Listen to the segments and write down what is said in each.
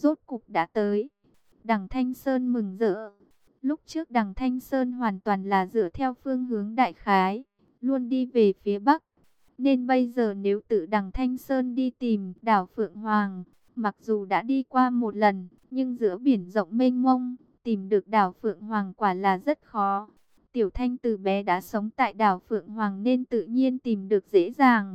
rốt cục đã tới. Đằng Thanh Sơn mừng rỡ. Lúc trước Đằng Thanh Sơn hoàn toàn là dựa theo phương hướng đại khái, luôn đi về phía Bắc. Nên bây giờ nếu tự Đằng Thanh Sơn đi tìm đảo Phượng Hoàng, mặc dù đã đi qua một lần, nhưng giữa biển rộng mênh mông, tìm được đảo Phượng Hoàng quả là rất khó. Tiểu Thanh từ bé đã sống tại đảo Phượng Hoàng nên tự nhiên tìm được dễ dàng.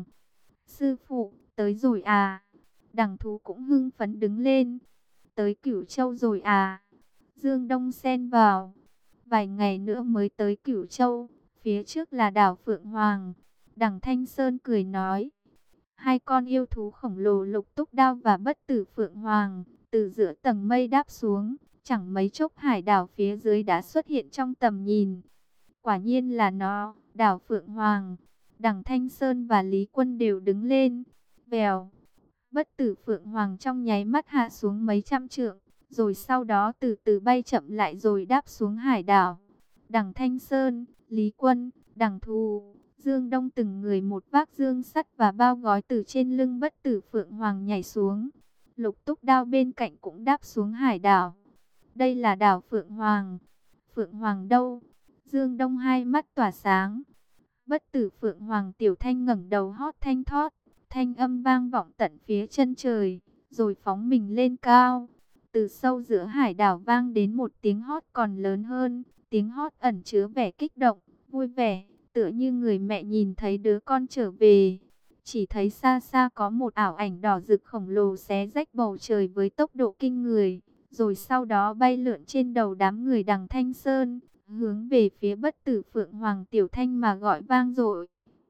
Sư phụ, tới rồi à? Đằng Thú cũng hưng phấn đứng lên. Tới Cửu Châu rồi à? Dương Đông xen vào. Vài ngày nữa mới tới Cửu Châu, phía trước là đảo Phượng Hoàng. Đằng Thanh Sơn cười nói. Hai con yêu thú khổng lồ Lục Túc Đao và Bất Tử Phượng Hoàng từ giữa tầng mây đáp xuống, chẳng mấy chốc hải đảo phía dưới đã xuất hiện trong tầm nhìn. Quả nhiên là nó, đảo Phượng Hoàng. Đằng Thanh Sơn và Lý Quân đều đứng lên. Vèo, Bất Tử Phượng Hoàng trong nháy mắt hạ xuống mấy trăm trượng, rồi sau đó từ từ bay chậm lại rồi đáp xuống hải đảo. Đằng Thanh Sơn, Lý Quân, Đằng Thù, Dương Đông từng người một vác dương sắt và bao gói từ trên lưng Bất Tử Phượng Hoàng nhảy xuống. Lục Túc Đao bên cạnh cũng đáp xuống hải đảo. Đây là đảo Phượng Hoàng. Phượng Hoàng đâu? Dương Đông hai mắt tỏa sáng. Bất Tử Phượng Hoàng Tiểu Thanh ngẩng đầu hót thanh thót, thanh âm vang vọng tận phía chân trời, rồi phóng mình lên cao. Từ sâu giữa hải đảo vang đến một tiếng hót còn lớn hơn, tiếng hót ẩn chứa vẻ kích động, vui vẻ, tựa như người mẹ nhìn thấy đứa con trở về. Chỉ thấy xa xa có một ảo ảnh đỏ rực khổng lồ xé rách bầu trời với tốc độ kinh người, rồi sau đó bay lượn trên đầu đám người Đằng Thanh Sơn, hướng về phía Bất Tử Phượng Hoàng Tiểu Thanh mà gọi vang dội.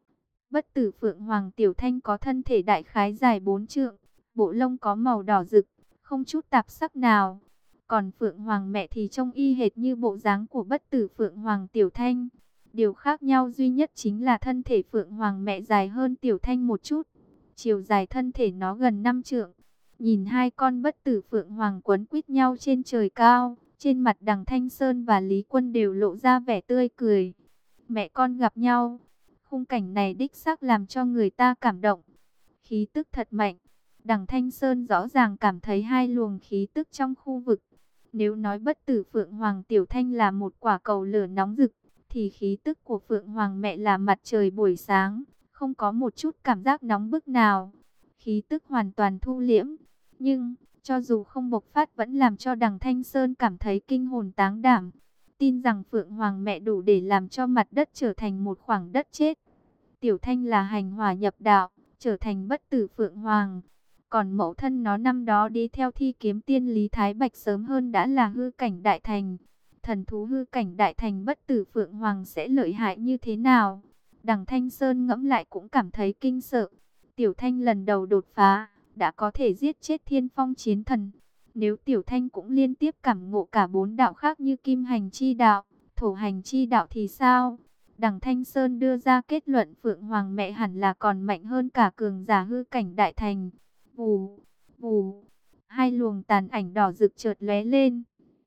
Bất Tử Phượng Hoàng Tiểu Thanh có thân thể đại khái dài 4 trượng, bộ lông có màu đỏ rực, không chút tạp sắc nào. Còn Phượng Hoàng mẹ thì trông y hệt như bộ dáng của Bất Tử Phượng Hoàng Tiểu Thanh. Điều khác nhau duy nhất chính là thân thể Phượng Hoàng mẹ dài hơn Tiểu Thanh một chút. Chiều dài thân thể nó gần 5 trượng. Nhìn hai con Bất Tử Phượng Hoàng quấn quýt nhau trên trời cao, trên mặt Đằng Thanh Sơn và Lý Quân đều lộ ra vẻ tươi cười. Mẹ con gặp nhau. Khung cảnh này đích xác làm cho người ta cảm động. Khí tức thật mạnh. Đằng Thanh Sơn rõ ràng cảm thấy hai luồng khí tức trong khu vực. Nếu nói Bất Tử Phượng Hoàng Tiểu Thanh là một quả cầu lửa nóng rực, thì khí tức của Phượng Hoàng mẹ là mặt trời buổi sáng, không có một chút cảm giác nóng bức nào. Khí tức hoàn toàn thu liễm. Nhưng, cho dù không bộc phát vẫn làm cho Đằng Thanh Sơn cảm thấy kinh hồn táng đảm. Tin rằng Phượng Hoàng mẹ đủ để làm cho mặt đất trở thành một khoảng đất chết. Tiểu Thanh là hành hỏa nhập đạo, trở thành Bất Tử Phượng Hoàng. Còn mẫu thân nó năm đó đi theo Thi Kiếm Tiên Lý Thái Bạch sớm hơn đã là hư cảnh đại thành. Thần thú hư cảnh đại thành Bất Tử Phượng Hoàng sẽ lợi hại như thế nào? Đằng Thanh Sơn ngẫm lại cũng cảm thấy kinh sợ. Tiểu Thanh lần đầu đột phá, đã có thể giết chết Thiên Phong Chiến Thần. Nếu Tiểu Thanh cũng liên tiếp cảm ngộ cả 4 đạo khác như Kim Hành Chi Đạo, Thổ Hành Chi Đạo thì sao? Đằng Thanh Sơn đưa ra kết luận Phượng Hoàng mẹ hẳn là còn mạnh hơn cả cường giả hư cảnh đại thành. Vù, vù, hai luồng tàn ảnh đỏ rực chợt lóe lên.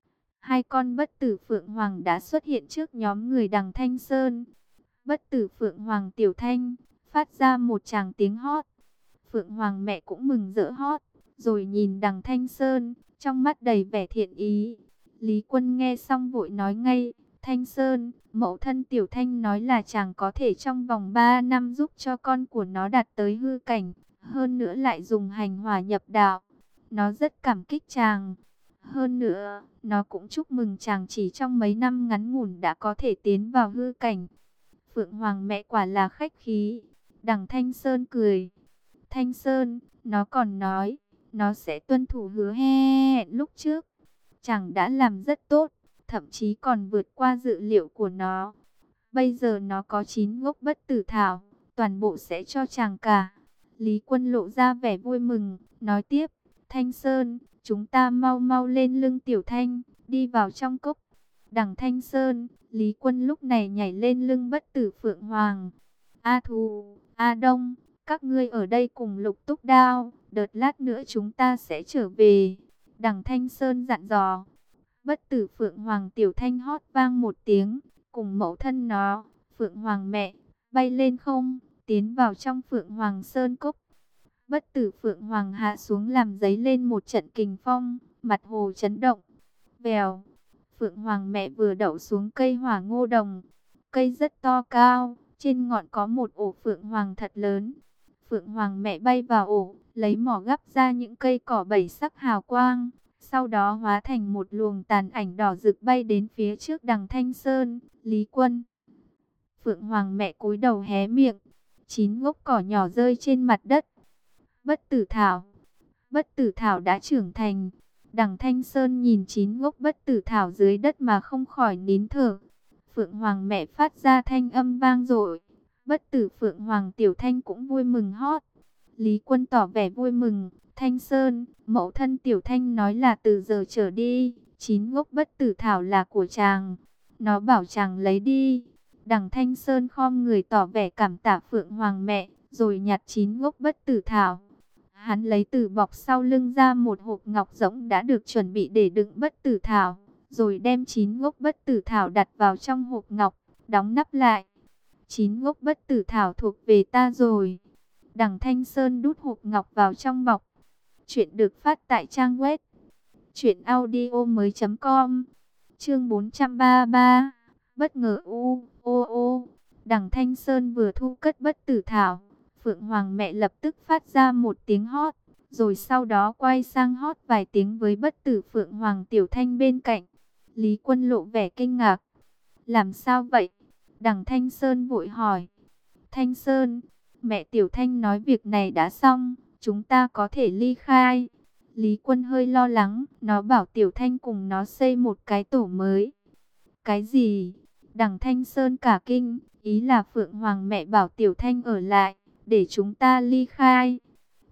Hai con Bất Tử Phượng Hoàng đã xuất hiện trước nhóm người Đằng Thanh Sơn. Bất Tử Phượng Hoàng Tiểu Thanh phát ra một tràng tiếng hót. Phượng Hoàng mẹ cũng mừng rỡ hót, rồi nhìn Đằng Thanh Sơn, trong mắt đầy vẻ thiện ý. Lý Quân nghe xong vội nói ngay, Thanh Sơn, mẫu thân Tiểu Thanh nói là chàng có thể trong vòng 3 năm giúp cho con của nó đạt tới hư cảnh, hơn nữa lại dùng hành hỏa nhập đạo. Nó rất cảm kích chàng. Hơn nữa, nó cũng chúc mừng chàng chỉ trong mấy năm ngắn ngủn đã có thể tiến vào hư cảnh. Phượng Hoàng mẹ quả là khách khí. Đằng Thanh Sơn cười. Thanh Sơn, nó còn nói, nó sẽ tuân thủ hứa hẹn lúc trước. Chàng đã làm rất tốt, thậm chí còn vượt qua dự liệu của nó. Bây giờ nó có 9 gốc bất tử thảo, toàn bộ sẽ cho chàng cả. Lý Quân lộ ra vẻ vui mừng, nói tiếp, Thanh Sơn, chúng ta mau mau lên lưng Tiểu Thanh, đi vào trong cốc. Đằng Thanh Sơn, Lý Quân lúc này nhảy lên lưng Bất Tử Phượng Hoàng. A Thù, A Đông, các ngươi ở đây cùng Lục Túc Đao, đợt lát nữa chúng ta sẽ trở về. Đằng Thanh Sơn dặn dò. Bất Tử Phượng Hoàng Tiểu Thanh hót vang một tiếng, cùng mẫu thân nó, Phượng Hoàng mẹ, bay lên không, tiến vào trong Phượng Hoàng Sơn Cốc. Bất Tử Phượng Hoàng hạ xuống làm dấy lên một trận kình phong, mặt hồ chấn động. Vèo, Phượng Hoàng mẹ vừa đậu xuống cây hỏa ngô đồng. Cây rất to cao, trên ngọn có một ổ Phượng Hoàng thật lớn. Phượng Hoàng mẹ bay vào ổ, lấy mỏ gắp ra những cây cỏ bảy sắc hào quang. Sau đó hóa thành một luồng tàn ảnh đỏ rực bay đến phía trước Đằng Thanh Sơn, Lý Quân. Phượng Hoàng mẹ cúi đầu hé miệng, 9 gốc cỏ nhỏ rơi trên mặt đất. Bất tử thảo. Bất tử thảo đã trưởng thành. Đằng Thanh Sơn nhìn 9 gốc bất tử thảo dưới đất mà không khỏi nín thở. Phượng Hoàng mẹ phát ra thanh âm vang dội. Bất tử Phượng Hoàng Tiểu Thanh cũng vui mừng hót. Lý Quân tỏ vẻ vui mừng. Thanh Sơn, mẫu thân Tiểu Thanh nói là từ giờ trở đi, 9 gốc bất tử thảo là của chàng. Nó bảo chàng lấy đi. Đằng Thanh Sơn khom người tỏ vẻ cảm tạ Phượng Hoàng mẹ, rồi nhặt 9 gốc bất tử thảo. Hắn lấy từ bọc sau lưng ra một hộp ngọc rỗng đã được chuẩn bị để đựng bất tử thảo, rồi đem 9 gốc bất tử thảo đặt vào trong hộp ngọc, đóng nắp lại. 9 gốc bất tử thảo thuộc về ta rồi. Đằng Thanh Sơn đút hộp ngọc vào trong bọc. Chuyện được phát tại trang web truyệnaudiomoi.com. Chương 433. Bất ngờ ô. Đằng Thanh Sơn vừa thu cất bất tử thảo, Phượng Hoàng mẹ lập tức phát ra một tiếng hót, rồi sau đó quay sang hót vài tiếng với bất tử Phượng Hoàng Tiểu Thanh bên cạnh. Lý Quân lộ vẻ kinh ngạc. Làm sao vậy? Đằng Thanh Sơn vội hỏi. Thanh Sơn, mẹ Tiểu Thanh nói việc này đã xong, chúng ta có thể ly khai. Lý Quân hơi lo lắng, nó bảo Tiểu Thanh cùng nó xây một cái tổ mới. Cái gì? Đằng Thanh Sơn cả kinh, ý là Phượng Hoàng mẹ bảo Tiểu Thanh ở lại, để chúng ta ly khai.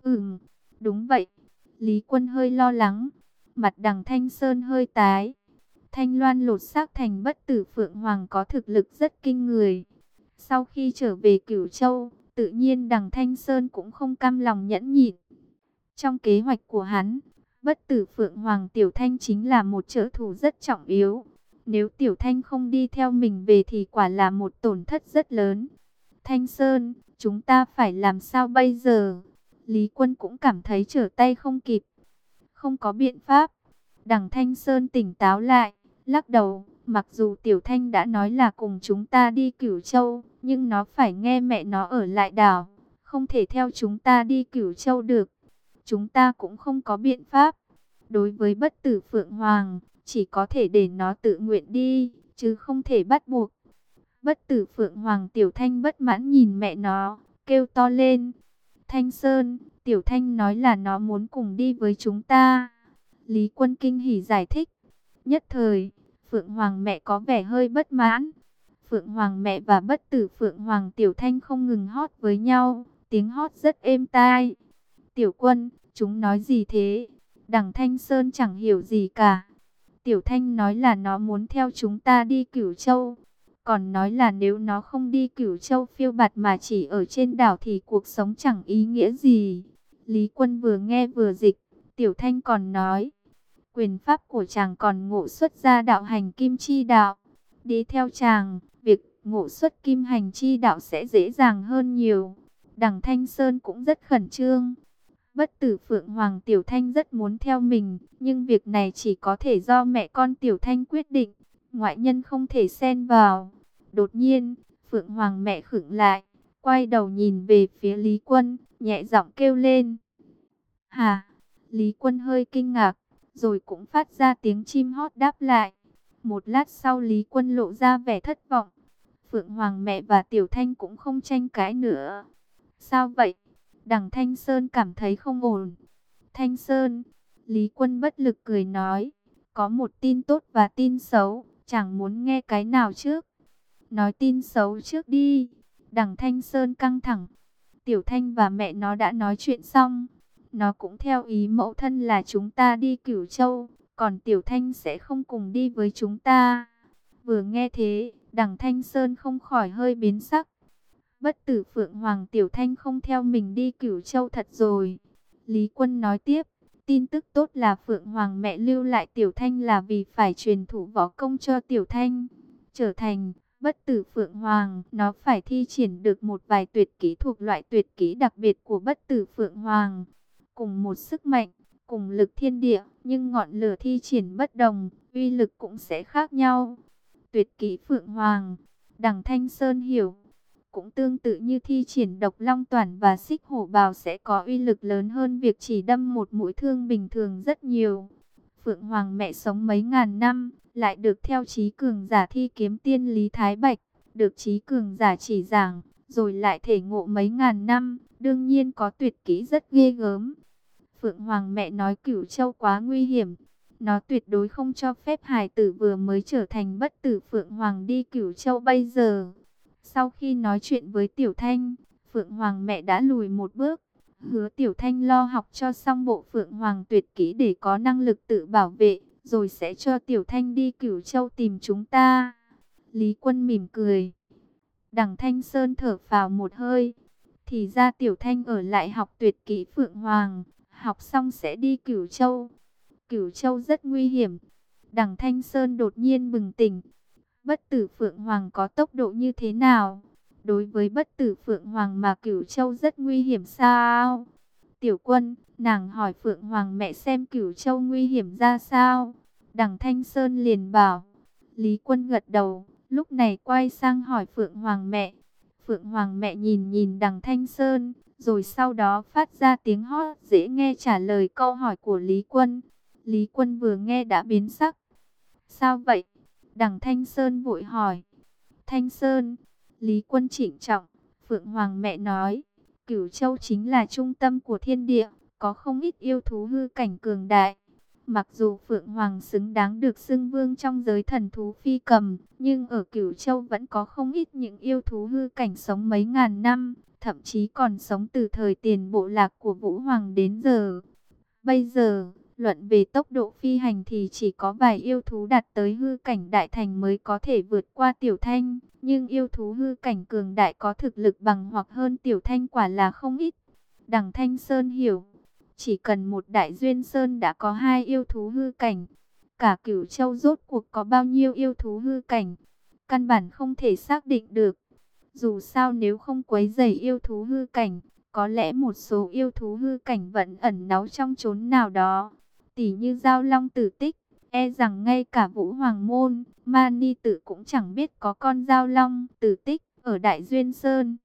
Đúng vậy. Lý Quân hơi lo lắng, mặt Đằng Thanh Sơn hơi tái. Thanh Loan lột xác thành bất tử Phượng Hoàng có thực lực rất kinh người. Sau khi trở về Cửu Châu, tự nhiên Đằng Thanh Sơn cũng không cam lòng nhẫn nhịn. Trong kế hoạch của hắn, bất tử Phượng Hoàng Tiểu Thanh chính là một trợ thủ rất trọng yếu. Nếu Tiểu Thanh không đi theo mình về thì quả là một tổn thất rất lớn. Thanh Sơn, chúng ta phải làm sao bây giờ? Lý Quân cũng cảm thấy trở tay không kịp. Không có biện pháp. Đằng Thanh Sơn tỉnh táo lại, lắc đầu. Mặc dù Tiểu Thanh đã nói là cùng chúng ta đi Cửu Châu, nhưng nó phải nghe mẹ nó ở lại đảo. Không thể theo chúng ta đi Cửu Châu được. Chúng ta cũng không có biện pháp. Đối với bất tử Phượng Hoàng, chỉ có thể để nó tự nguyện đi, chứ không thể bắt buộc. Bất tử Phượng Hoàng Tiểu Thanh bất mãn nhìn mẹ nó, kêu to lên. Thanh Sơn, Tiểu Thanh nói là nó muốn cùng đi với chúng ta. Lý Quân kinh hỉ giải thích. Nhất thời, Phượng Hoàng mẹ có vẻ hơi bất mãn. Phượng Hoàng mẹ và bất tử Phượng Hoàng Tiểu Thanh không ngừng hót với nhau, tiếng hót rất êm tai. Tiểu Quân, chúng nói gì thế? Đằng Thanh Sơn chẳng hiểu gì cả. Tiểu Thanh nói là nó muốn theo chúng ta đi Cửu Châu. Còn nói là nếu nó không đi Cửu Châu phiêu bạt mà chỉ ở trên đảo thì cuộc sống chẳng ý nghĩa gì. Lý Quân vừa nghe vừa dịch. Tiểu Thanh còn nói, quyền pháp của chàng còn ngộ xuất ra đạo hành kim chi đạo. Đi theo chàng, việc ngộ xuất kim hành chi đạo sẽ dễ dàng hơn nhiều. Đằng Thanh Sơn cũng rất khẩn trương. Bất tử Phượng Hoàng Tiểu Thanh rất muốn theo mình, nhưng việc này chỉ có thể do mẹ con Tiểu Thanh quyết định, ngoại nhân không thể xen vào. Đột nhiên, Phượng Hoàng mẹ khựng lại, quay đầu nhìn về phía Lý Quân, nhẹ giọng kêu lên. Hả? Lý Quân hơi kinh ngạc, rồi cũng phát ra tiếng chim hót đáp lại. Một lát sau Lý Quân lộ ra vẻ thất vọng. Phượng Hoàng mẹ và Tiểu Thanh cũng không tranh cãi nữa. Sao vậy? Đằng Thanh Sơn cảm thấy không ổn. Thanh Sơn, Lý Quân bất lực cười nói, có một tin tốt và tin xấu, chẳng muốn nghe cái nào trước. Nói tin xấu trước đi. Đằng Thanh Sơn căng thẳng. Tiểu Thanh và mẹ nó đã nói chuyện xong. Nó cũng theo ý mẫu thân là chúng ta đi Cửu Châu, còn Tiểu Thanh sẽ không cùng đi với chúng ta. Vừa nghe thế, Đằng Thanh Sơn không khỏi hơi biến sắc. Bất tử Phượng Hoàng Tiểu Thanh không theo mình đi Cửu Châu thật rồi. Lý Quân nói tiếp, tin tức tốt là Phượng Hoàng mẹ lưu lại Tiểu Thanh là vì phải truyền thụ võ công cho Tiểu Thanh, trở thành Bất tử Phượng Hoàng, nó phải thi triển được một vài tuyệt kỹ thuộc loại tuyệt kỹ đặc biệt của bất tử Phượng Hoàng. Cùng một sức mạnh, cùng lực thiên địa, nhưng ngọn lửa thi triển bất đồng, uy lực cũng sẽ khác nhau. Tuyệt kỹ Phượng Hoàng, Đằng Thanh Sơn hiểu, cũng tương tự như thi triển độc long toản và xích hổ bào sẽ có uy lực lớn hơn việc chỉ đâm một mũi thương bình thường rất nhiều. Phượng Hoàng mẹ sống mấy ngàn năm, lại được theo chí cường giả thi kiếm tiên Lý Thái Bạch, được chí cường giả chỉ giảng, rồi lại thể ngộ mấy ngàn năm, đương nhiên có tuyệt kỹ rất ghê gớm. Phượng Hoàng mẹ nói Cửu Châu quá nguy hiểm, nó tuyệt đối không cho phép hài tử vừa mới trở thành bất tử Phượng Hoàng đi Cửu Châu bây giờ. Sau khi nói chuyện với Tiểu Thanh, Phượng Hoàng mẹ đã lùi một bước, hứa Tiểu Thanh lo học cho xong bộ Phượng Hoàng tuyệt kỹ để có năng lực tự bảo vệ, rồi sẽ cho Tiểu Thanh đi Cửu Châu tìm chúng ta. Lý Quân mỉm cười. Đằng Thanh Sơn thở phào một hơi. Thì ra Tiểu Thanh ở lại học tuyệt kỹ Phượng Hoàng, học xong sẽ đi Cửu Châu. Cửu Châu rất nguy hiểm. Đằng Thanh Sơn đột nhiên bừng tỉnh. Bất tử Phượng Hoàng có tốc độ như thế nào? Đối với bất tử Phượng Hoàng mà Cửu Châu rất nguy hiểm sao? Tiểu Quân, nàng hỏi Phượng Hoàng mẹ xem Cửu Châu nguy hiểm ra sao? Đằng Thanh Sơn liền bảo. Lý Quân gật đầu, lúc này quay sang hỏi Phượng Hoàng mẹ. Phượng Hoàng mẹ nhìn nhìn Đằng Thanh Sơn, rồi sau đó phát ra tiếng hót dễ nghe trả lời câu hỏi của Lý Quân. Lý Quân vừa nghe đã biến sắc. Sao vậy? Đằng Thanh Sơn vội hỏi. Thanh Sơn, Lý Quân trịnh trọng, Phượng Hoàng mẹ nói, Cửu Châu chính là trung tâm của thiên địa, có không ít yêu thú hư cảnh cường đại. Mặc dù Phượng Hoàng xứng đáng được xưng vương trong giới thần thú phi cầm, nhưng ở Cửu Châu vẫn có không ít những yêu thú hư cảnh sống mấy ngàn năm, thậm chí còn sống từ thời tiền bộ lạc của Vũ Hoàng đến giờ. Bây giờ, luận về tốc độ phi hành thì chỉ có vài yêu thú đạt tới hư cảnh đại thành mới có thể vượt qua Tiểu Thanh. Nhưng yêu thú hư cảnh cường đại có thực lực bằng hoặc hơn Tiểu Thanh quả là không ít. Đằng Thanh Sơn hiểu, chỉ cần một đại duyên sơn đã có hai yêu thú hư cảnh. Cả Cửu Châu rốt cuộc có bao nhiêu yêu thú hư cảnh, căn bản không thể xác định được. Dù sao nếu không quấy rầy yêu thú hư cảnh, có lẽ một số yêu thú hư cảnh vẫn ẩn náu trong chốn nào đó. Tỉ như Giao Long Tử Tích, e rằng ngay cả Vũ Hoàng Môn, Mani Tử cũng chẳng biết có con Giao Long Tử Tích ở Đại Duyên Sơn.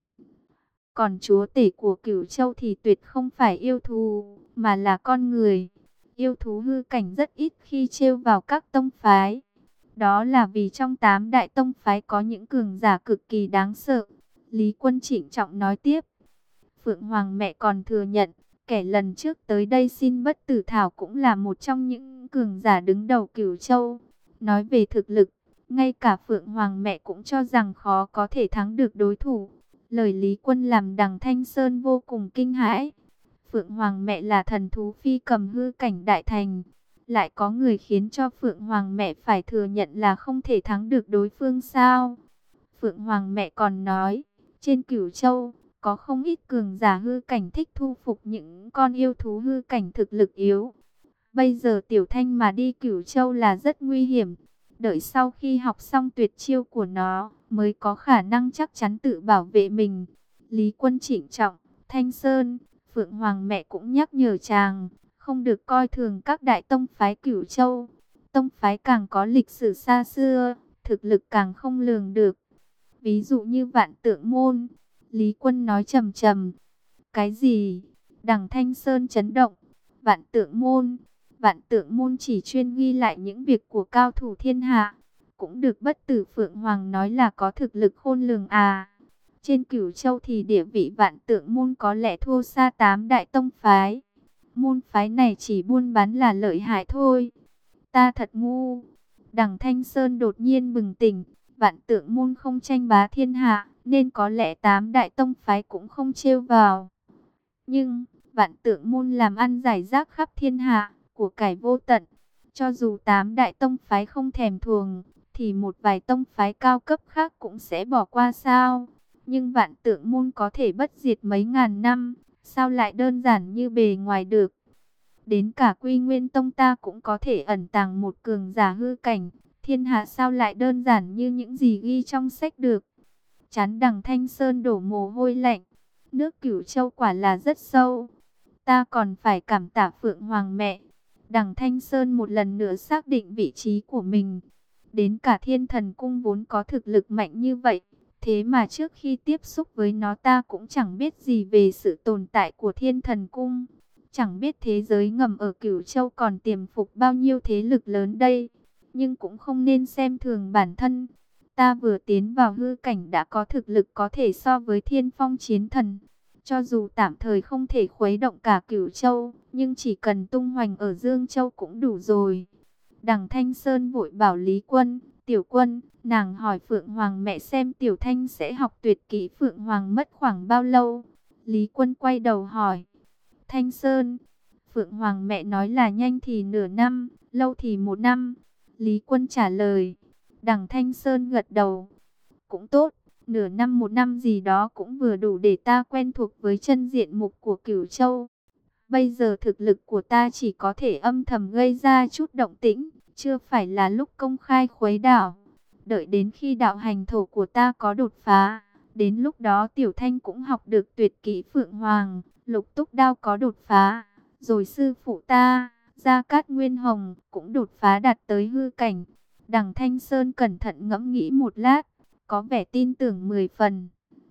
Còn chúa tể của Cửu Châu thì tuyệt không phải yêu thú, mà là con người. Yêu thú hư cảnh rất ít khi trêu vào các tông phái. Đó là vì trong 8 đại tông phái có những cường giả cực kỳ đáng sợ. Lý Quân trịnh trọng nói tiếp. Phượng Hoàng mẹ còn thừa nhận, kẻ lần trước tới đây xin bất tử thảo cũng là một trong những cường giả đứng đầu Cửu Châu. Nói về thực lực, ngay cả Phượng Hoàng mẹ cũng cho rằng khó có thể thắng được đối thủ. Lời Lý Quân làm Đằng Thanh Sơn vô cùng kinh hãi. Phượng Hoàng mẹ là thần thú phi cầm hư cảnh đại thành. Lại có người khiến cho Phượng Hoàng mẹ phải thừa nhận là không thể thắng được đối phương sao? Phượng Hoàng mẹ còn nói, trên Cửu Châu, có không ít cường giả hư cảnh thích thu phục những con yêu thú hư cảnh thực lực yếu. Bây giờ Tiểu Thanh mà đi Cửu Châu là rất nguy hiểm. Đợi sau khi học xong tuyệt chiêu của nó, mới có khả năng chắc chắn tự bảo vệ mình. Lý Quân trịnh trọng, Thanh Sơn, Phượng Hoàng mẹ cũng nhắc nhở chàng, không được coi thường các đại tông phái Cửu Châu. Tông phái càng có lịch sử xa xưa, thực lực càng không lường được. Ví dụ như Vạn Tượng Môn. Lý Quân nói trầm trầm. Cái gì? Đằng Thanh Sơn chấn động. Vạn Tượng Môn. Vạn Tượng Môn chỉ chuyên ghi lại những việc của cao thủ thiên hạ. Cũng được bất tử Phượng Hoàng nói là có thực lực khôn lường à. Trên Cửu Châu thì địa vị Vạn Tượng Môn có lẽ thua xa 8 đại tông phái. Môn phái này chỉ buôn bán là lợi hại thôi. Ta thật ngu. Đằng Thanh Sơn đột nhiên bừng tỉnh. Vạn Tượng Môn không tranh bá thiên hạ, nên có lẽ 8 đại tông phái cũng không trêu vào. Nhưng, Vạn Tượng Môn làm ăn giải rác khắp thiên hạ, của cải vô tận. Cho dù 8 đại tông phái không thèm thuồng, thì một vài tông phái cao cấp khác cũng sẽ bỏ qua sao. Nhưng Vạn Tượng Môn có thể bất diệt mấy ngàn năm, sao lại đơn giản như bề ngoài được. Đến cả Quy Nguyên Tông ta cũng có thể ẩn tàng một cường giả hư cảnh, Thiên hạ sao lại đơn giản như những gì ghi trong sách được. Trán Đằng Thanh Sơn đổ mồ hôi lạnh. Nước Cửu Châu quả là rất sâu. Ta còn phải cảm tạ Phượng Hoàng mẹ. Đằng Thanh Sơn một lần nữa xác định vị trí của mình. Đến cả Thiên Thần Cung vốn có thực lực mạnh như vậy. Thế mà trước khi tiếp xúc với nó ta cũng chẳng biết gì về sự tồn tại của Thiên Thần Cung. Chẳng biết thế giới ngầm ở Cửu Châu còn tiềm phục bao nhiêu thế lực lớn đây. Nhưng cũng không nên xem thường bản thân. Ta vừa tiến vào hư cảnh đã có thực lực có thể so với Thiên Phong Chiến Thần. Cho dù tạm thời không thể khuấy động cả Cửu Châu, nhưng chỉ cần tung hoành ở Dương Châu cũng đủ rồi. Đằng Thanh Sơn vội bảo Lý Quân, Tiểu Quân, nàng hỏi Phượng Hoàng mẹ xem Tiểu Thanh sẽ học tuyệt kỹ Phượng Hoàng mất khoảng bao lâu. Lý Quân quay đầu hỏi, Thanh Sơn, Phượng Hoàng mẹ nói là nhanh thì nửa năm, lâu thì 1 năm. Lý Quân trả lời. Đằng Thanh Sơn gật đầu, cũng tốt. Nửa năm 1 năm gì đó cũng vừa đủ để ta quen thuộc với chân diện mục của Cửu Châu. Bây giờ thực lực của ta chỉ có thể âm thầm gây ra chút động tĩnh, chưa phải là lúc công khai khuấy đảo. Đợi đến khi đạo hành thổ của ta có đột phá, đến lúc đó Tiểu Thanh cũng học được tuyệt kỹ Phượng Hoàng, Lục Túc Đao có đột phá, rồi sư phụ ta, Gia Cát Nguyên Hồng, cũng đột phá đạt tới hư cảnh. Đằng Thanh Sơn cẩn thận ngẫm nghĩ một lát, có vẻ tin tưởng 10 phần.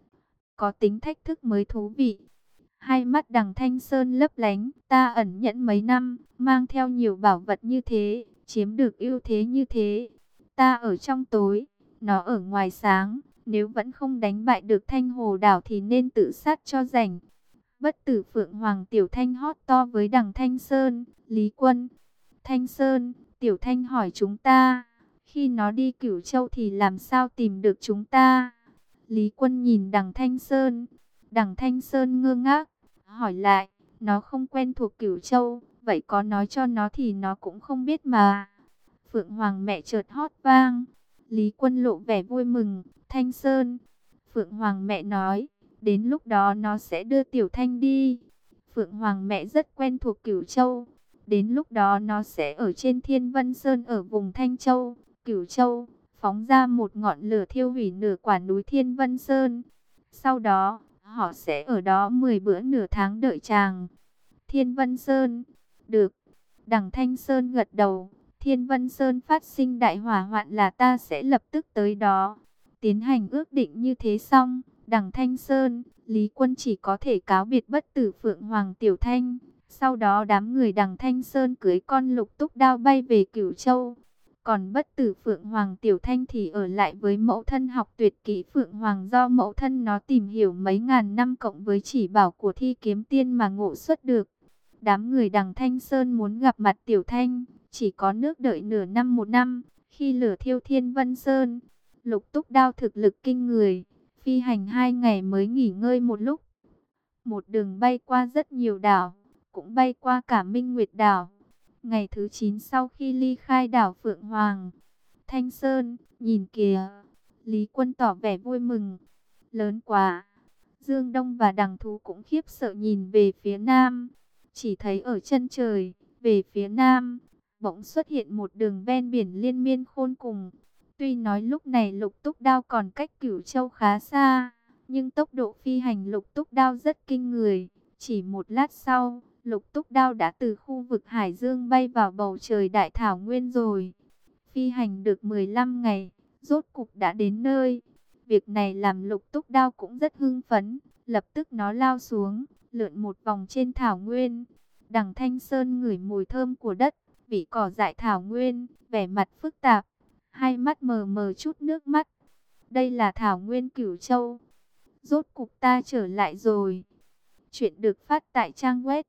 Có tính thách thức mới thú vị. Hai mắt Đằng Thanh Sơn lấp lánh, ta ẩn nhẫn mấy năm, mang theo nhiều bảo vật như thế, chiếm được ưu thế như thế. Ta ở trong tối, nó ở ngoài sáng, nếu vẫn không đánh bại được Thanh Hồ Đảo thì nên tự sát cho rảnh. Bất tử Phượng Hoàng Tiểu Thanh hót to với Đằng Thanh Sơn, Lý Quân. Thanh Sơn, Tiểu Thanh hỏi chúng ta, khi nó đi Cửu Châu thì làm sao tìm được chúng ta? Lý Quân nhìn Đằng Thanh Sơn. Đằng Thanh Sơn ngơ ngác, hỏi lại, nó không quen thuộc Cửu Châu, vậy có nói cho nó thì nó cũng không biết mà. Phượng Hoàng mẹ chợt hót vang. Lý Quân lộ vẻ vui mừng, Thanh Sơn. Phượng Hoàng mẹ nói, đến lúc đó nó sẽ đưa Tiểu Thanh đi. Phượng Hoàng mẹ rất quen thuộc Cửu Châu. Đến lúc đó nó sẽ ở trên Thiên Vân Sơn ở vùng Thanh Châu, Cửu Châu, phóng ra một ngọn lửa thiêu hủy nửa quả núi Thiên Vân Sơn. Sau đó, họ sẽ ở đó 10 bữa nửa tháng đợi chàng. Thiên Vân Sơn, được. Đằng Thanh Sơn gật đầu. Thiên Vân Sơn phát sinh đại hỏa hoạn là ta sẽ lập tức tới đó. Tiến hành ước định như thế xong, Đằng Thanh Sơn, Lý Quân chỉ có thể cáo biệt bất tử Phượng Hoàng Tiểu Thanh. Sau đó đám người Đằng Thanh Sơn cưới con Lục Túc Đao bay về Cửu Châu. Còn bất tử Phượng Hoàng Tiểu Thanh thì ở lại với mẫu thân học tuyệt kỹ Phượng Hoàng do mẫu thân nó tìm hiểu mấy ngàn năm cộng với chỉ bảo của Thi Kiếm Tiên mà ngộ xuất được. Đám người Đằng Thanh Sơn muốn gặp mặt Tiểu Thanh, chỉ có nước đợi nửa năm 1 năm, khi lửa thiêu Thiên Vân Sơn. Lục Túc Đao thực lực kinh người, phi hành 2 ngày mới nghỉ ngơi một lúc. Một đường bay qua rất nhiều đảo, cũng bay qua cả Minh Nguyệt Đảo. Ngày thứ 9 sau khi ly khai đảo Phượng Hoàng, Thanh Sơn, nhìn kìa. Lý Quân tỏ vẻ vui mừng. Lớn quá. Dương Đông và Đằng Thú cũng khiếp sợ nhìn về phía nam. Chỉ thấy ở chân trời, về phía nam, bỗng xuất hiện một đường ven biển liên miên khôn cùng. Tuy nói lúc này Lục Túc Đao còn cách Cửu Châu khá xa, nhưng tốc độ phi hành Lục Túc Đao rất kinh người. Chỉ một lát sau, Lục Túc Đao đã từ khu vực Hải Dương bay vào bầu trời Đại Thảo Nguyên rồi. Phi hành được 15 ngày, rốt cục đã đến nơi. Việc này làm Lục Túc Đao cũng rất hưng phấn. Lập tức nó lao xuống, lượn một vòng trên Thảo Nguyên. Đằng Thanh Sơn ngửi mùi thơm của đất, vị cỏ dại Thảo Nguyên, vẻ mặt phức tạp, hai mắt mờ mờ chút nước mắt. Đây là Thảo Nguyên Cửu Châu. Rốt cục ta trở lại rồi. Chuyện được phát tại trang web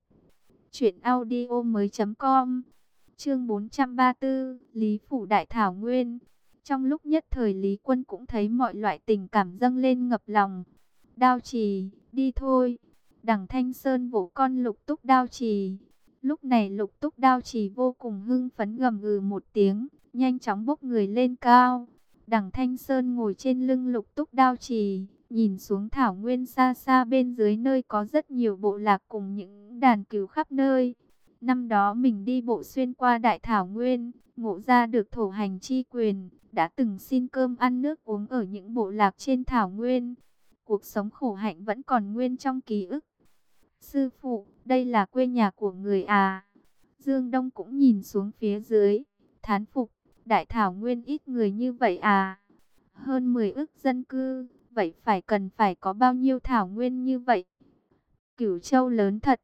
truyệnaudiomoi.com. Chương 434, Lý Phủ Đại Thảo Nguyên. Trong lúc nhất thời Lý Quân cũng thấy mọi loại tình cảm dâng lên ngập lòng. Đao Trì, đi thôi. Đằng Thanh Sơn vỗ con Lục Túc Đao Trì. Lúc này Lục Túc Đao Trì vô cùng hưng phấn gầm gừ một tiếng, nhanh chóng bốc người lên cao. Đằng Thanh Sơn ngồi trên lưng Lục Túc Đao Trì, nhìn xuống Thảo Nguyên xa xa bên dưới nơi có rất nhiều bộ lạc cùng những đàn cừu khắp nơi. Năm đó mình đi bộ xuyên qua Đại Thảo Nguyên, ngộ ra được thổ hành chi quyền, đã từng xin cơm ăn nước uống ở những bộ lạc trên Thảo Nguyên. Cuộc sống khổ hạnh vẫn còn nguyên trong ký ức. Sư phụ, đây là quê nhà của người à? Dương Đông cũng nhìn xuống phía dưới, thán phục, Đại Thảo Nguyên ít người như vậy à? Hơn 10 ức dân cư, vậy cần phải có bao nhiêu thảo nguyên như vậy? Cửu Châu lớn thật.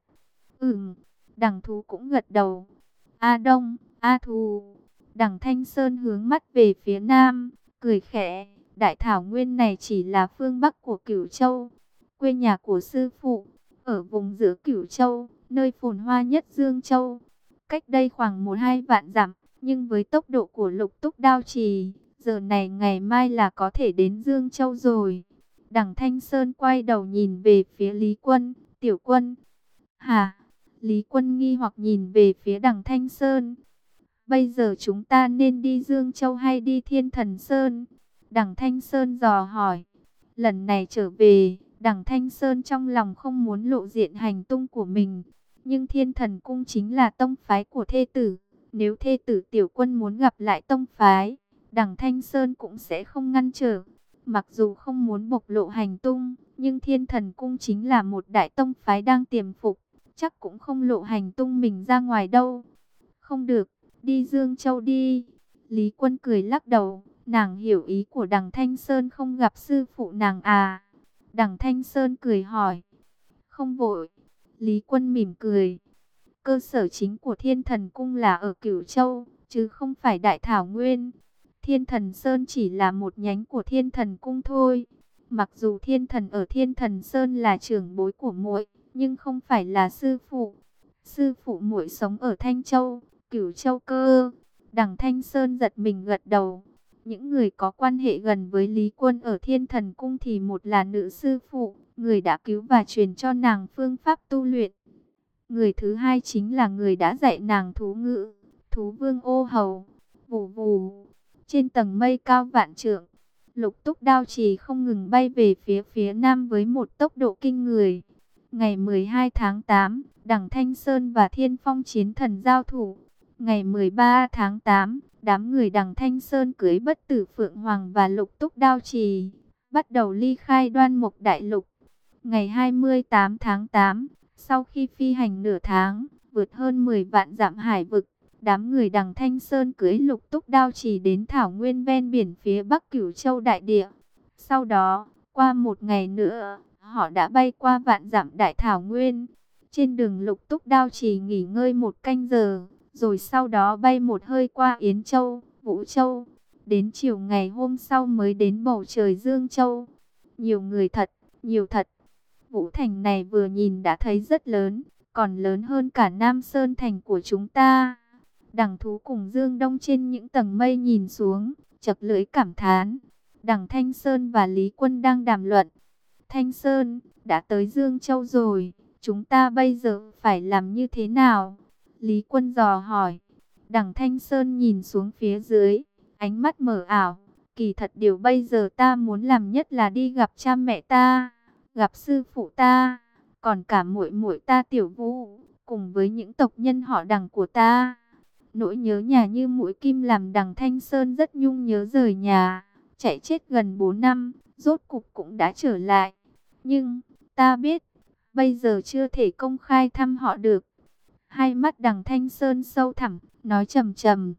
Đằng Thú cũng gật đầu. A Đông, A Thù. Đằng Thanh Sơn hướng mắt về phía nam, cười khẽ. Đại Thảo Nguyên này chỉ là phương Bắc của Cửu Châu. Quê nhà của sư phụ, ở vùng giữa Cửu Châu, nơi phồn hoa nhất Dương Châu. Cách đây khoảng 1-2 vạn dặm, nhưng với tốc độ của Lục Túc Đao Trì, giờ này ngày mai là có thể đến Dương Châu rồi. Đằng Thanh Sơn quay đầu nhìn về phía Lý Quân, Tiểu Quân. Hả? Lý Quân nghi hoặc nhìn về phía đằng Thanh Sơn. Bây giờ chúng ta nên đi Dương Châu hay đi Thiên Thần Sơn? Đằng Thanh Sơn dò hỏi. Lần này trở về, đằng Thanh Sơn trong lòng không muốn lộ diện hành tung của mình. Nhưng Thiên Thần Cung chính là tông phái của thê tử. Nếu thê tử Tiểu Quân muốn gặp lại tông phái, đằng Thanh Sơn cũng sẽ không ngăn trở. Mặc dù không muốn bộc lộ hành tung, nhưng Thiên Thần Cung chính là một đại tông phái đang tiềm phục. Chắc cũng không lộ hành tung mình ra ngoài đâu. Không được, đi Dương Châu đi. Lý Quân cười lắc đầu, nàng hiểu ý của đằng Thanh Sơn không gặp sư phụ nàng à. Đằng Thanh Sơn cười hỏi. Không vội. Lý Quân mỉm cười. Cơ sở chính của Thiên Thần Cung là ở Cửu Châu, chứ không phải Đại Thảo Nguyên. Thiên Thần Sơn chỉ là một nhánh của Thiên Thần Cung thôi. Mặc dù Thiên Thần ở Thiên Thần Sơn là trưởng bối của muội, nhưng không phải là sư phụ. Sư phụ muội sống ở Thanh Châu, Cửu Châu cơ. Đằng Thanh Sơn giật mình gật đầu. Những người có quan hệ gần với Lý Quân ở Thiên Thần Cung thì một là nữ sư phụ, người đã cứu và truyền cho nàng phương pháp tu luyện. Người thứ hai chính là người đã dạy nàng thú ngữ, thú vương ô hầu. Vù vù, trên tầng mây cao vạn trượng, Lục Túc Đao Trì không ngừng bay về phía nam với một tốc độ kinh người. Ngày 12 tháng 8, đằng Thanh Sơn và Thiên Phong chiến thần giao thủ. Ngày 13 tháng 8, đám người đằng Thanh Sơn cưỡi Bất Tử Phượng Hoàng và Lục Túc Đao Trì, bắt đầu ly khai Đoan Mộc Đại Lục. Ngày 28 tháng 8, sau khi phi hành nửa tháng, vượt hơn 10 vạn dặm hải vực, đám người đằng Thanh Sơn cưỡi Lục Túc Đao Trì đến thảo nguyên ven biển phía Bắc Cửu Châu đại địa. Sau đó, qua một ngày nữa, họ đã bay qua vạn dặm đại thảo nguyên. Trên đường Lục Túc Đao Trì nghỉ ngơi 1 canh giờ, rồi sau đó bay một hơi qua Yến Châu, Vũ Châu. Đến chiều ngày hôm sau mới đến bầu trời Dương Châu. Nhiều người thật, nhiều thật. Vũ Thành này vừa nhìn đã thấy rất lớn, còn lớn hơn cả Nam Sơn Thành của chúng ta. Đằng Thú cùng Dương Đông trên những tầng mây nhìn xuống, chật lưỡi cảm thán. Đằng Thanh Sơn và Lý Quân đang đàm luận. Thanh Sơn, đã tới Dương Châu rồi, chúng ta bây giờ phải làm như thế nào? Lý Quân dò hỏi. Đằng Thanh Sơn nhìn xuống phía dưới, ánh mắt mờ ảo. Kỳ thật điều bây giờ ta muốn làm nhất là đi gặp cha mẹ ta, gặp sư phụ ta, còn cả muội muội ta Tiểu Vũ, cùng với những tộc nhân họ Đằng của ta. Nỗi nhớ nhà như mũi kim làm đằng Thanh Sơn rất nhung nhớ rời nhà, chạy chết gần 4 năm, rốt cục cũng đã trở lại. Nhưng, ta biết, bây giờ chưa thể công khai thăm họ được. Hai mắt đằng Thanh Sơn sâu thẳm, nói trầm trầm.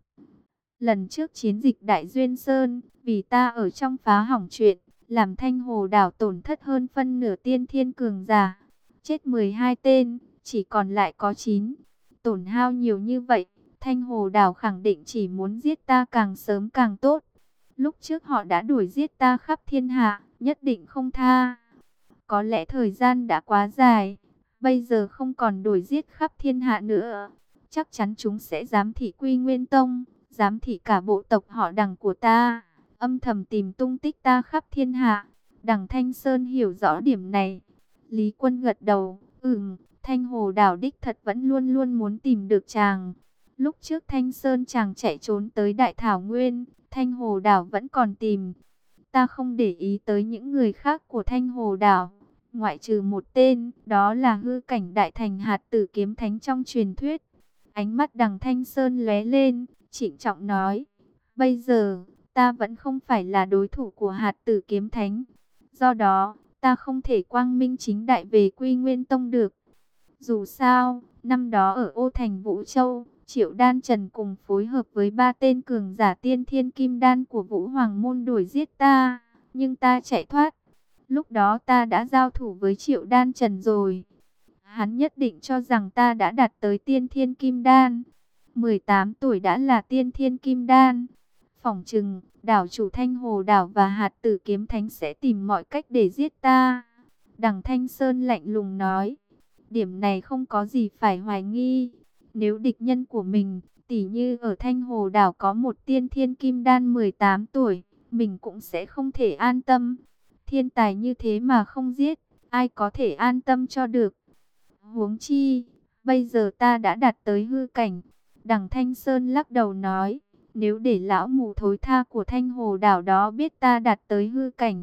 Lần trước chiến dịch Đại Duyên Sơn, vì ta ở trong phá hỏng chuyện, làm Thanh Hồ đảo tổn thất hơn phân nửa tiên thiên cường giả. Chết 12 tên, chỉ còn lại có 9. Tổn hao nhiều như vậy, Thanh Hồ đảo khẳng định chỉ muốn giết ta càng sớm càng tốt. Lúc trước họ đã đuổi giết ta khắp thiên hạ, nhất định không tha. Có lẽ thời gian đã quá dài, bây giờ không còn đuổi giết khắp thiên hạ nữa. Chắc chắn chúng sẽ giám thị Quy Nguyên Tông, giám thị cả bộ tộc họ Đằng của ta, âm thầm tìm tung tích ta khắp thiên hạ. Đằng Thanh Sơn hiểu rõ điểm này. Lý Quân gật đầu, Thanh Hồ đảo đích thật vẫn luôn luôn muốn tìm được chàng. Lúc trước Thanh Sơn chàng chạy trốn tới Đại Thảo Nguyên, Thanh Hồ đảo vẫn còn tìm. Ta không để ý tới những người khác của Thanh Hồ đảo, ngoại trừ một tên, đó là hư cảnh đại thành hạt tử kiếm thánh trong truyền thuyết. Ánh mắt Đằng Thanh Sơn lóe lên, trịnh trọng nói, bây giờ, ta vẫn không phải là đối thủ của hạt tử kiếm thánh. Do đó, ta không thể quang minh chính đại về Quy Nguyên Tông được. Dù sao, năm đó ở Ô Thành Vũ Châu, Triệu Đan Trần cùng phối hợp với 3 tên cường giả tiên thiên kim đan của Vũ Hoàng Môn đuổi giết ta, nhưng ta chạy thoát. Lúc đó ta đã giao thủ với Triệu Đan Trần rồi. Hắn nhất định cho rằng ta đã đạt tới tiên thiên kim đan. 18 tuổi đã là tiên thiên kim đan. Phỏng chừng, đảo chủ Thanh Hồ Đảo và hạt tử kiếm thánh sẽ tìm mọi cách để giết ta. Đằng Thanh Sơn lạnh lùng nói. Điểm này không có gì phải hoài nghi. Nếu địch nhân của mình, tỉ như ở Thanh Hồ Đảo có một tiên thiên kim đan 18 tuổi, mình cũng sẽ không thể an tâm. Thiên tài như thế mà không giết, ai có thể an tâm cho được. Huống chi, bây giờ ta đã đạt tới hư cảnh. Đằng Thanh Sơn lắc đầu nói, nếu để lão mù thối tha của Thanh Hồ Đảo đó biết ta đạt tới hư cảnh,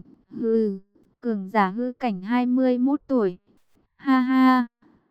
cường giả hư cảnh 21 tuổi. Ha ha,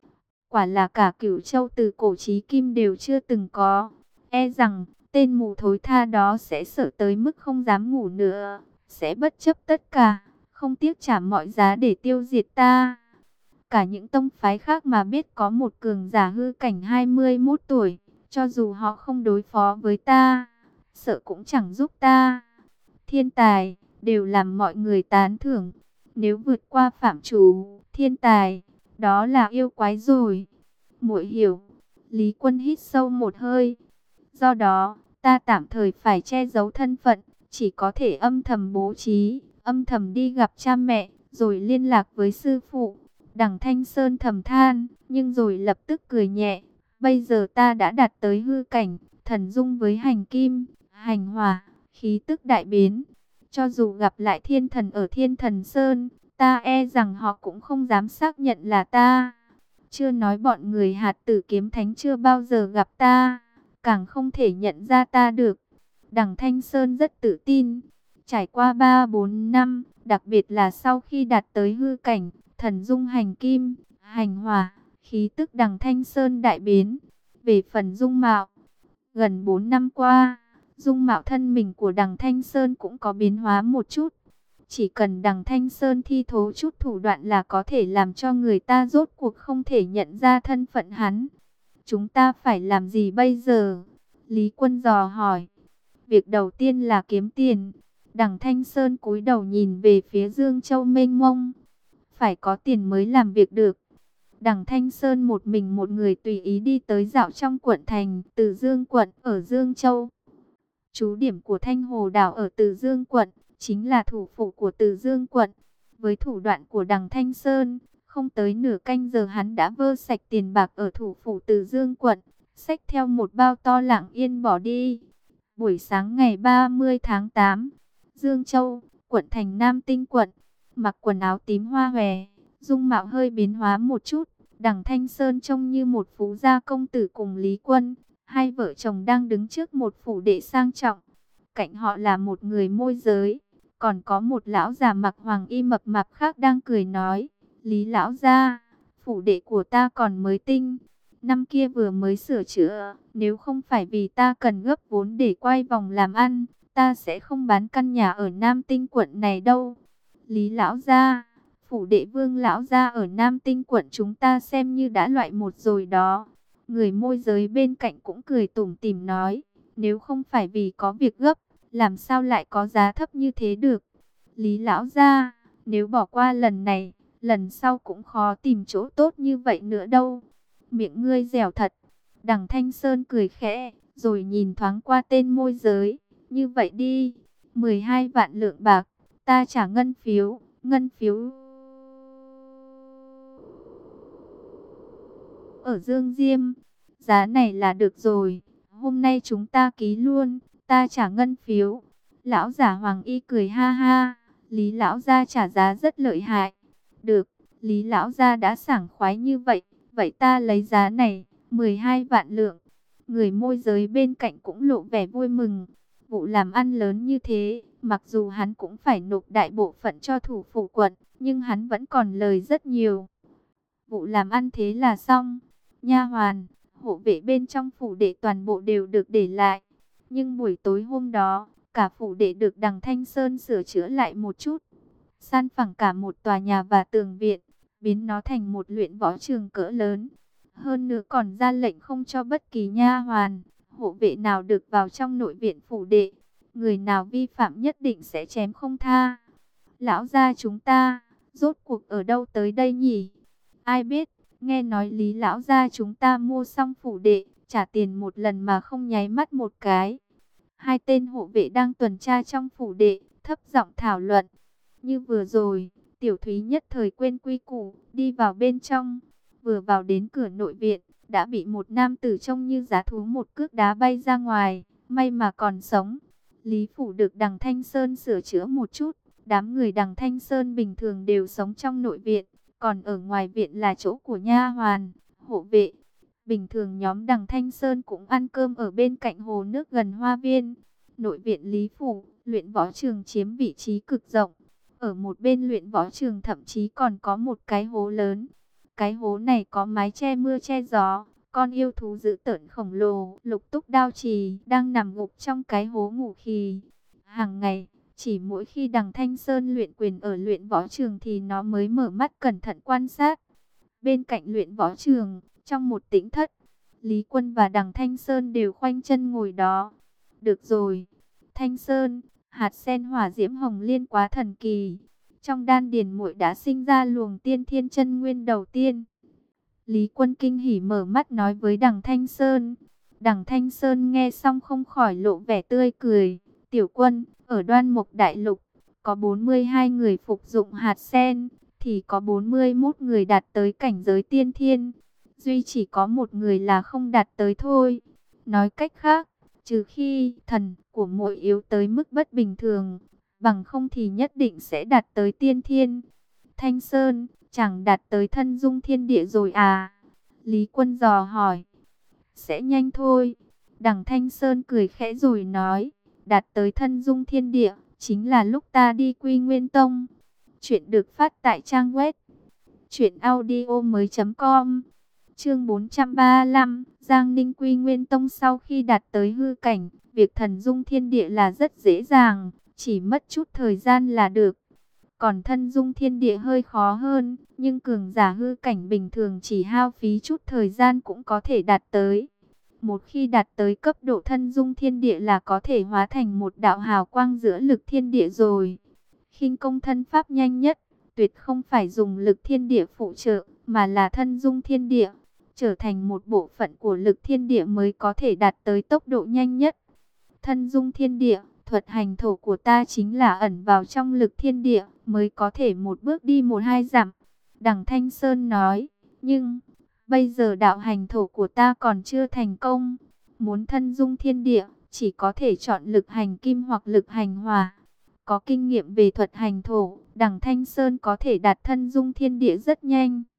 quả là cả Cửu Châu từ cổ chí kim đều chưa từng có. E rằng, tên mù thối tha đó sẽ sợ tới mức không dám ngủ nữa, sẽ bất chấp tất cả, không tiếc trả mọi giá để tiêu diệt ta. Cả những tông phái khác mà biết có một cường giả hư cảnh 21 tuổi, cho dù họ không đối phó với ta, sợ cũng chẳng giúp ta. Thiên tài, đều làm mọi người tán thưởng. Nếu vượt qua phạm chủ, thiên tài, đó là yêu quái rồi. Muội hiểu. Lý Quân hít sâu một hơi. Do đó, ta tạm thời phải che giấu thân phận, chỉ có thể âm thầm bố trí, âm thầm đi gặp cha mẹ, rồi liên lạc với sư phụ. Đằng Thanh Sơn thầm than, nhưng rồi lập tức cười nhẹ. Bây giờ ta đã đạt tới hư cảnh, thần dung với hành kim, hành hỏa, khí tức đại biến. Cho dù gặp lại thiên thần ở Thiên Thần Sơn, ta e rằng họ cũng không dám xác nhận là ta. Chưa nói bọn người hạt tử kiếm thánh chưa bao giờ gặp ta, càng không thể nhận ra ta được. Đằng Thanh Sơn rất tự tin. Trải qua 3-4 năm, đặc biệt là sau khi đạt tới hư cảnh, thần dung hành kim, hành hỏa, khí tức Đằng Thanh Sơn đại biến. Về phần dung mạo, gần 4 năm qua, dung mạo thân mình của Đằng Thanh Sơn cũng có biến hóa một chút. Chỉ cần Đằng Thanh Sơn thi thố chút thủ đoạn là có thể làm cho người ta rốt cuộc không thể nhận ra thân phận hắn. Chúng ta phải làm gì bây giờ? Lý Quân dò hỏi. Việc đầu tiên là kiếm tiền. Đằng Thanh Sơn cúi đầu nhìn về phía Dương Châu mênh mông. Phải có tiền mới làm việc được. Đằng Thanh Sơn một mình một người tùy ý đi tới dạo trong quận thành Từ Dương quận ở Dương Châu. Trú điểm của Thanh Hồ Đảo ở Từ Dương quận, chính là thủ phủ của Từ Dương quận. Với thủ đoạn của Đằng Thanh Sơn, không tới nửa canh giờ hắn đã vơ sạch tiền bạc ở thủ phủ Từ Dương quận, xách theo một bao to lặng yên bỏ đi. Buổi sáng ngày 30 tháng 8, Dương Châu, quận thành Nam Tinh quận, mặc quần áo tím hoa hòe, dung mạo hơi biến hóa một chút. Đằng Thanh Sơn trông như một phú gia công tử cùng Lý Quân. Hai vợ chồng đang đứng trước một phủ đệ sang trọng. Cạnh họ là một người môi giới. Còn có một lão già mặc hoàng y mập mạp khác đang cười nói. Lý lão gia, phủ đệ của ta còn mới tinh. Năm kia vừa mới sửa chữa. Nếu không phải vì ta cần gấp vốn để quay vòng làm ăn, ta sẽ không bán căn nhà ở Nam Tinh quận này đâu. Lý lão gia, phủ đệ Vương lão gia ở Nam Tinh quận chúng ta xem như đã loại một rồi đó. Người môi giới bên cạnh cũng cười tủm tỉm nói, nếu không phải vì có việc gấp, làm sao lại có giá thấp như thế được. Lý lão gia, nếu bỏ qua lần này, lần sau cũng khó tìm chỗ tốt như vậy nữa đâu. Miệng ngươi dẻo thật. Đằng Thanh Sơn cười khẽ, rồi nhìn thoáng qua tên môi giới. Như vậy đi, 12 vạn lượng bạc, ta trả ngân phiếu, ở Dương Diêm. Giá này là được rồi, hôm nay chúng ta ký luôn, ta trả ngân phiếu. Lão giả Hoàng Y cười ha ha, Lý lão gia trả giá rất lợi hại. Được, Lý lão gia đã sảng khoái như vậy, vậy ta lấy giá này, 12 vạn lượng. Người môi giới bên cạnh cũng lộ vẻ vui mừng. Vụ làm ăn lớn như thế, mặc dù hắn cũng phải nộp đại bộ phận cho thủ phủ quận, nhưng hắn vẫn còn lời rất nhiều. Vụ làm ăn thế là xong. Nha hoàn, hộ vệ bên trong phủ đệ toàn bộ đều được để lại. Nhưng buổi tối hôm đó, cả phủ đệ được Đằng Thanh Sơn sửa chữa lại một chút, san phẳng cả một tòa nhà và tường viện, biến nó thành một luyện võ trường cỡ lớn. Hơn nữa còn ra lệnh không cho bất kỳ nha hoàn, hộ vệ nào được vào trong nội viện phủ đệ. Người nào vi phạm nhất định sẽ chém không tha. Lão gia chúng ta, rốt cuộc ở đâu tới đây nhỉ? Ai biết, nghe nói Lý lão gia chúng ta mua xong phủ đệ, trả tiền một lần mà không nháy mắt một cái. Hai tên hộ vệ đang tuần tra trong phủ đệ, thấp giọng thảo luận. Như vừa rồi, Tiểu Thúy nhất thời quên quy củ, đi vào bên trong. Vừa vào đến cửa nội viện, đã bị một nam tử trông như giá thú một cước đá bay ra ngoài, may mà còn sống. Lý phủ được Đằng Thanh Sơn sửa chữa một chút, đám người Đằng Thanh Sơn bình thường đều sống trong nội viện, còn ở ngoài viện là chỗ của nha hoàn, hộ vệ. Bình thường nhóm Đằng Thanh Sơn cũng ăn cơm ở bên cạnh hồ nước gần hoa viên. Nội viện Lý phủ, luyện võ trường chiếm vị trí cực rộng. Ở một bên luyện võ trường thậm chí còn có một cái hố lớn. Cái hố này có mái che mưa che gió. Con yêu thú dữ tợn khổng lồ, Lục Túc Đao Trì, đang nằm gục trong cái hố ngủ khì. Hàng ngày, chỉ mỗi khi Đằng Thanh Sơn luyện quyền ở luyện võ trường thì nó mới mở mắt cẩn thận quan sát. Bên cạnh luyện võ trường, trong một tĩnh thất, Lý Quân và Đằng Thanh Sơn đều khoanh chân ngồi đó. Được rồi, Thanh Sơn, hạt sen hỏa diễm hồng liên quá thần kỳ. Trong đan điền muội đã sinh ra luồng tiên thiên chân nguyên đầu tiên. Lý Quân kinh hỉ mở mắt nói với Đằng Thanh Sơn. Đằng Thanh Sơn nghe xong không khỏi lộ vẻ tươi cười. Tiểu Quân, ở Đoan Mục Đại Lục, có 42 người phục dụng hạt sen, thì có 41 người đạt tới cảnh giới tiên thiên. Duy chỉ có một người là không đạt tới thôi. Nói cách khác, trừ khi thần của muội yếu tới mức bất bình thường, bằng không thì nhất định sẽ đạt tới tiên thiên. Thanh Sơn, chẳng đạt tới thân dung thiên địa rồi à? Lý Quân dò hỏi. Sẽ nhanh thôi. Đằng Thanh Sơn cười khẽ rồi nói, đạt tới thân dung thiên địa, chính là lúc ta đi Quy Nguyên Tông. Chuyện được phát tại trang web truyệnaudiomoi.com. Chương 435, Giang Ninh Quy Nguyên Tông. Sau khi đạt tới hư cảnh, việc thần dung thiên địa là rất dễ dàng, chỉ mất chút thời gian là được. Còn thân dung thiên địa hơi khó hơn, nhưng cường giả hư cảnh bình thường chỉ hao phí chút thời gian cũng có thể đạt tới. Một khi đạt tới cấp độ thân dung thiên địa là có thể hóa thành một đạo hào quang giữa lực thiên địa rồi. Khinh công thân pháp nhanh nhất, tuyệt không phải dùng lực thiên địa phụ trợ, mà là thân dung thiên địa. Trở thành một bộ phận của lực thiên địa mới có thể đạt tới tốc độ nhanh nhất. Thân dung thiên địa, thuật hành thổ của ta chính là ẩn vào trong lực thiên địa, mới có thể một bước đi 1-2 dặm. Đằng Thanh Sơn nói, nhưng bây giờ đạo hành thổ của ta còn chưa thành công. Muốn thân dung thiên địa, chỉ có thể chọn lực hành kim hoặc lực hành hỏa. Có kinh nghiệm về thuật hành thổ, Đằng Thanh Sơn có thể đạt thân dung thiên địa rất nhanh.